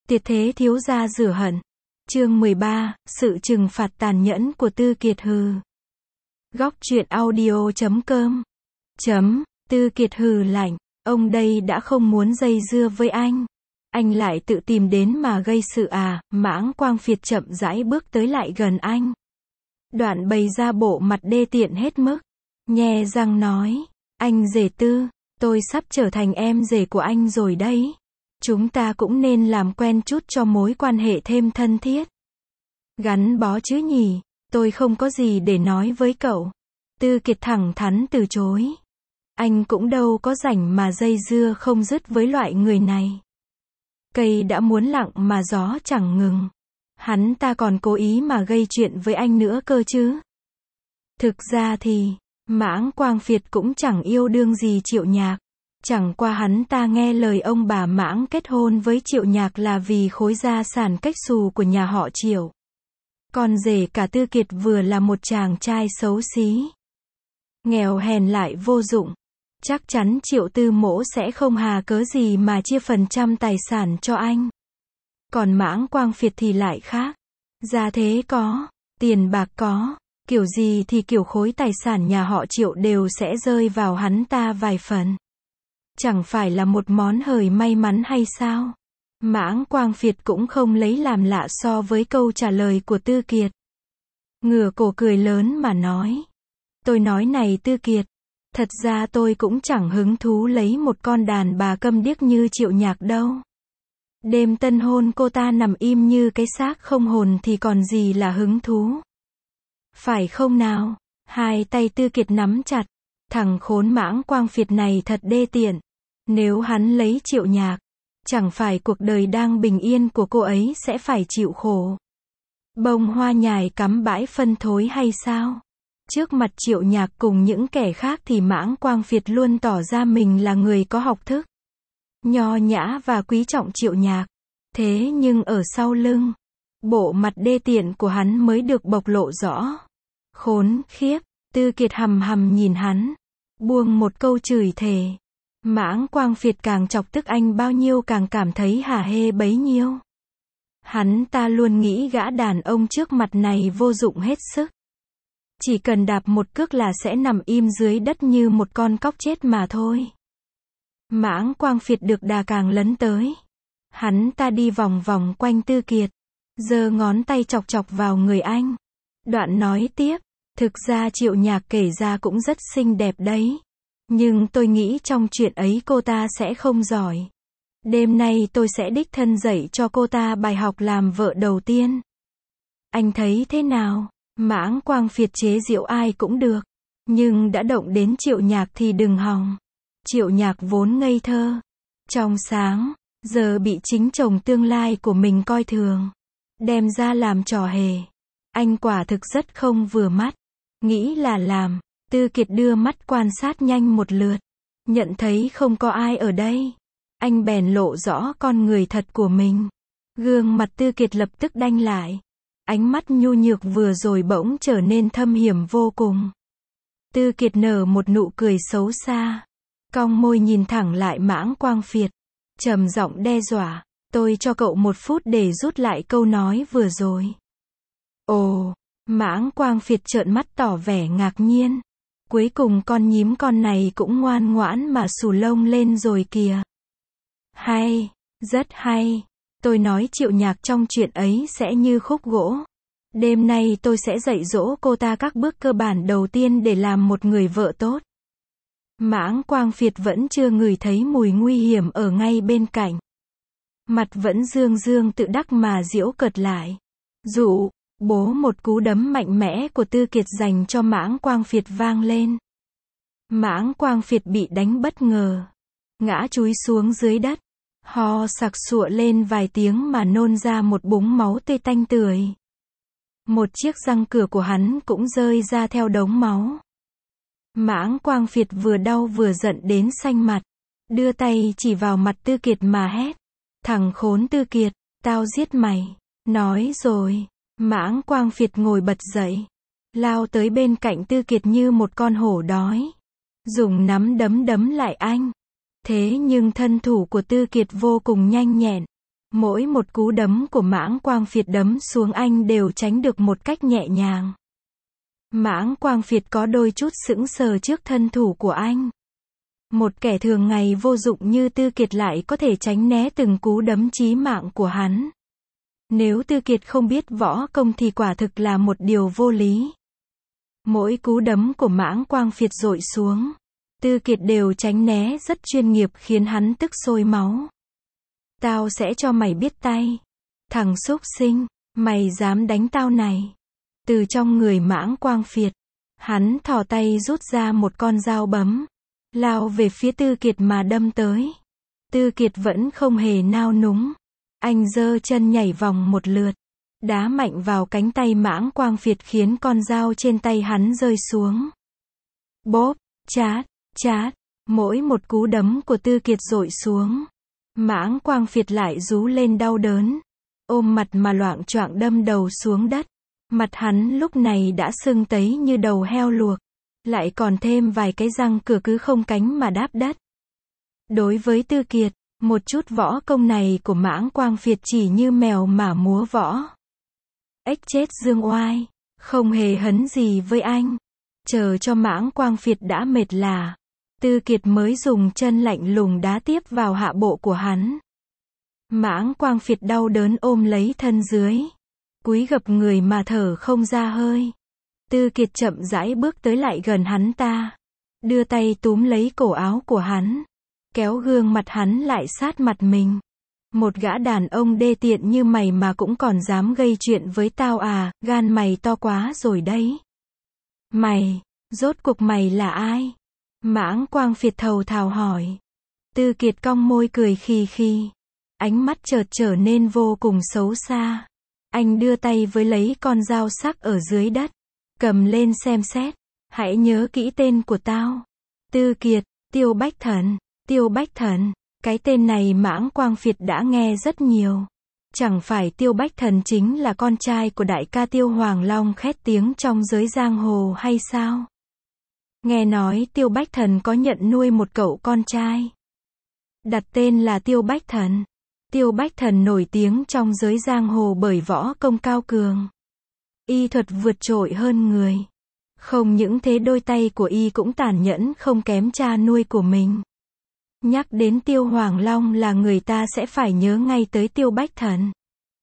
Tiệt thế thiếu gia rửa hận. Chương 13, sự trừng phạt tàn nhẫn của Tư Kiệt hừ. Góc truyện audio.com. Tư Kiệt hừ lạnh, ông đây đã không muốn dây dưa với anh. Anh lại tự tìm đến mà gây sự à? Mãng Quang Phiệt chậm rãi bước tới lại gần anh. Đoạn bày ra bộ mặt đê tiện hết mức. Nhe răng nói, anh rể Tư, tôi sắp trở thành em rể của anh rồi đấy. Chúng ta cũng nên làm quen chút cho mối quan hệ thêm thân thiết. Gắn bó chứ nhỉ, tôi không có gì để nói với cậu. Tư Kiệt thẳng thắn từ chối. Anh cũng đâu có rảnh mà dây dưa không dứt với loại người này. Cây đã muốn lặng mà gió chẳng ngừng. Hắn ta còn cố ý mà gây chuyện với anh nữa cơ chứ. Thực ra thì, Mãng Quang Phiệt cũng chẳng yêu đương gì Triệu Nhạc. Chẳng qua hắn ta nghe lời ông bà Mãng kết hôn với Triệu Nhạc là vì khối gia sản cách xù của nhà họ Triệu. Còn rể cả Tư Kiệt vừa là một chàng trai xấu xí, nghèo hèn lại vô dụng. Chắc chắn Triệu Tư Mỗ sẽ không hà cớ gì mà chia phần trăm tài sản cho anh. Còn Mãng Quang Phiệt thì lại khác. Gia thế có, tiền bạc có, kiểu gì thì kiểu khối tài sản nhà họ Triệu đều sẽ rơi vào hắn ta vài phần. Chẳng phải là một món hời may mắn hay sao? Mãng Quang Phiệt cũng không lấy làm lạ so với câu trả lời của Tư Kiệt. Ngửa cổ cười lớn mà nói. Tôi nói này Tư Kiệt, thật ra tôi cũng chẳng hứng thú lấy một con đàn bà câm điếc như Triệu Nhạc đâu. Đêm tân hôn cô ta nằm im như cái xác không hồn thì còn gì là hứng thú. Phải không nào? Hai tay Tư Kiệt nắm chặt. Thằng khốn Mãng Quang Phiệt này thật đê tiện. Nếu hắn lấy Triệu Nhạc, chẳng phải cuộc đời đang bình yên của cô ấy sẽ phải chịu khổ. Bông hoa nhài cắm bãi phân thối hay sao? Trước mặt Triệu Nhạc cùng những kẻ khác thì Mãng Quang Phiệt luôn tỏ ra mình là người có học thức, nho nhã và quý trọng Triệu Nhạc. Thế nhưng ở sau lưng, bộ mặt đê tiện của hắn mới được bộc lộ rõ. Khốn khiếp, Tư Kiệt hầm hầm nhìn hắn, buông một câu chửi thề. Mãng Quang Phiệt càng chọc tức anh bao nhiêu càng cảm thấy hả hê bấy nhiêu. Hắn ta luôn nghĩ gã đàn ông trước mặt này vô dụng hết sức. Chỉ cần đạp một cước là sẽ nằm im dưới đất như một con cóc chết mà thôi. Mãng Quang Phiệt được đà càng lấn tới. Hắn ta đi vòng vòng quanh Tư Kiệt, giơ ngón tay chọc chọc vào người anh. Đoạn nói tiếp, thực ra Triệu Nhạc kể ra cũng rất xinh đẹp đấy. Nhưng tôi nghĩ trong chuyện ấy cô ta sẽ không giỏi. Đêm nay tôi sẽ đích thân dạy cho cô ta bài học làm vợ đầu tiên. Anh thấy thế nào? Mãng Quang Phiệt chế giễu ai cũng được. Nhưng đã động đến Triệu Nhạc thì đừng hòng. Triệu Nhạc vốn ngây thơ, trong sáng, giờ bị chính chồng tương lai của mình coi thường, đem ra làm trò hề. Anh quả thực rất không vừa mắt. Nghĩ là làm. Tư Kiệt đưa mắt quan sát nhanh một lượt, nhận thấy không có ai ở đây. Anh bèn lộ rõ con người thật của mình. Gương mặt Tư Kiệt lập tức đanh lại. Ánh mắt nhu nhược vừa rồi bỗng trở nên thâm hiểm vô cùng. Tư Kiệt nở một nụ cười xấu xa, cong môi nhìn thẳng lại Mãng Quang Phiệt, trầm giọng đe dọa, tôi cho cậu 1 phút để rút lại câu nói vừa rồi. Ồ, Mãng Quang Phiệt trợn mắt tỏ vẻ ngạc nhiên. Cuối cùng con nhím con này cũng ngoan ngoãn mà xù lông lên rồi kìa. Hay, rất hay. Tôi nói Triệu Nhạc trong chuyện ấy sẽ như khúc gỗ. Đêm nay tôi sẽ dạy dỗ cô ta các bước cơ bản đầu tiên để làm một người vợ tốt. Mãng Quang Phiệt vẫn chưa ngửi thấy mùi nguy hiểm ở ngay bên cạnh. Mặt vẫn dương dương tự đắc mà giễu cợt lại. Dụ, bố một cú đấm mạnh mẽ của Tư Kiệt dành cho Mãng Quang Phiệt vang lên. Mãng Quang Phiệt bị đánh bất ngờ, ngã chúi xuống dưới đất, ho sặc sụa lên vài tiếng mà nôn ra một búng máu tươi tanh tưởi. Một chiếc răng cửa của hắn cũng rơi ra theo đống máu. Mãng Quang Phiệt vừa đau vừa giận đến xanh mặt, đưa tay chỉ vào mặt Tư Kiệt mà hét. Thằng khốn Tư Kiệt, tao giết mày. Nói rồi, Mãng Quang Phiệt ngồi bật dậy, lao tới bên cạnh Tư Kiệt như một con hổ đói, dùng nắm đấm đấm lại anh. Thế nhưng thân thủ của Tư Kiệt vô cùng nhanh nhẹn, Mỗi một cú đấm của Mãng Quang Phiệt đấm xuống anh đều tránh được một cách nhẹ nhàng. Mãng Quang Phiệt có đôi chút sững sờ trước thân thủ của anh. Một kẻ thường ngày vô dụng như Tư Kiệt lại có thể tránh né từng cú đấm chí mạng của hắn. Nếu Tư Kiệt không biết võ công thì quả thực là một điều vô lý. Mỗi cú đấm của Mãng Quang Phiệt dội xuống, Tư Kiệt đều tránh né rất chuyên nghiệp khiến hắn tức sôi máu. Tao sẽ cho mày biết tay. Thằng súc sinh, mày dám đánh tao này. Từ trong người Mãng Quang Phiệt, hắn thò tay rút ra một con dao bấm, lao về phía Tư Kiệt mà đâm tới. Tư Kiệt vẫn không hề nao núng. Anh giơ chân nhảy vòng một lượt, đá mạnh vào cánh tay Mãng Quang Phiệt khiến con dao trên tay hắn rơi xuống. Bóp, chát, chát, mỗi một cú đấm của Tư Kiệt dội xuống, Mãng Quang Phiệt lại rú lên đau đớn, ôm mặt mà loạng choạng đâm đầu xuống đất. Mặt hắn lúc này đã sưng tấy như đầu heo luộc, lại còn thêm vài cái răng cửa cứ không cánh mà đáp đất. Đối với Tư Kiệt, một chút võ công này của Mãng Quang Phiệt chỉ như mèo mà múa võ. Ếch chết dương oai, không hề hấn gì với anh. Chờ cho Mãng Quang Phiệt đã mệt lả, Tư Kiệt mới dùng chân lạnh lùng đá tiếp vào hạ bộ của hắn. Mãng Quang Phiệt đau đớn ôm lấy thân dưới, cúi gập người mà thở không ra hơi. Tư Kiệt chậm rãi bước tới lại gần hắn ta, đưa tay túm lấy cổ áo của hắn, kéo gương mặt hắn lại sát mặt mình. Một gã đàn ông đê tiện như mày mà cũng còn dám gây chuyện với tao à, gan mày to quá rồi đấy. Mày, rốt cuộc mày là ai? Mãng Quang Phiệt thầu thào hỏi. Tư Kiệt cong môi cười khì khì, ánh mắt chợt trở nên vô cùng xấu xa. Anh đưa tay với lấy con dao sắc ở dưới đất, cầm lên xem xét. Hãy nhớ kỹ tên của tao. Tư Kiệt, Tiêu Bách Thần. Tiêu Bách Thần, cái tên này Mãng Quang Phiệt đã nghe rất nhiều. Chẳng phải Tiêu Bách Thần chính là con trai của đại ca Tiêu Hoàng Long khét tiếng trong giới giang hồ hay sao? Nghe nói Tiêu Bách Thần có nhận nuôi một cậu con trai, đặt tên là Tiêu Bách Thần. Tiêu Bách Thần nổi tiếng trong giới giang hồ bởi võ công cao cường, y thuật vượt trội hơn người. Không những thế đôi tay của y cũng tàn nhẫn không kém cha nuôi của mình. Nhắc đến Tiêu Hoàng Long là người ta sẽ phải nhớ ngay tới Tiêu Bách Thần.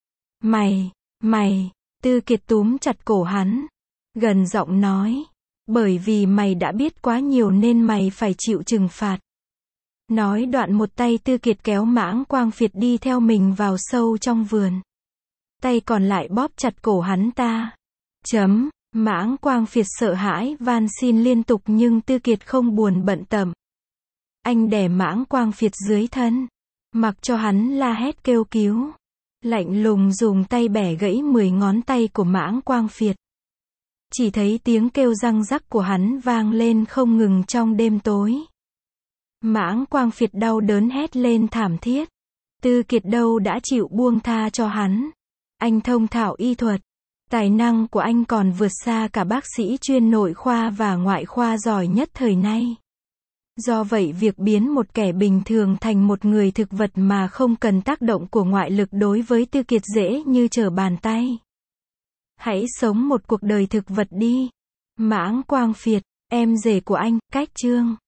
Mày, Tư Kiệt túm chặt cổ hắn, gần giọng nói, bởi vì mày đã biết quá nhiều nên mày phải chịu trừng phạt. Nói đoạn một tay Tư Kiệt kéo Mãng Quang Phiệt đi theo mình vào sâu trong vườn. Tay còn lại bóp chặt cổ hắn ta. Mãng Quang Phiệt sợ hãi van xin liên tục nhưng Tư Kiệt không buồn bận tâm. Anh đè Mãng Quang Phiệt dưới thân, mặc cho hắn la hét kêu cứu. Lạnh lùng dùng tay bẻ gãy 10 ngón tay của Mãng Quang Phiệt. Chỉ thấy tiếng kêu răng rắc của hắn vang lên không ngừng trong đêm tối. Mãng Quang Phiệt đau đớn hét lên thảm thiết. Tư Kiệt đâu đã chịu buông tha cho hắn. Anh thông thạo y thuật. Tài năng của anh còn vượt xa cả bác sĩ chuyên nội khoa và ngoại khoa giỏi nhất thời nay. Do vậy việc biến một kẻ bình thường thành một người thực vật mà không cần tác động của ngoại lực đối với Tư Kiệt dễ như trở bàn tay. Hãy sống một cuộc đời thực vật đi. Mãng Quang Phiệt, em rể của anh, cách chương.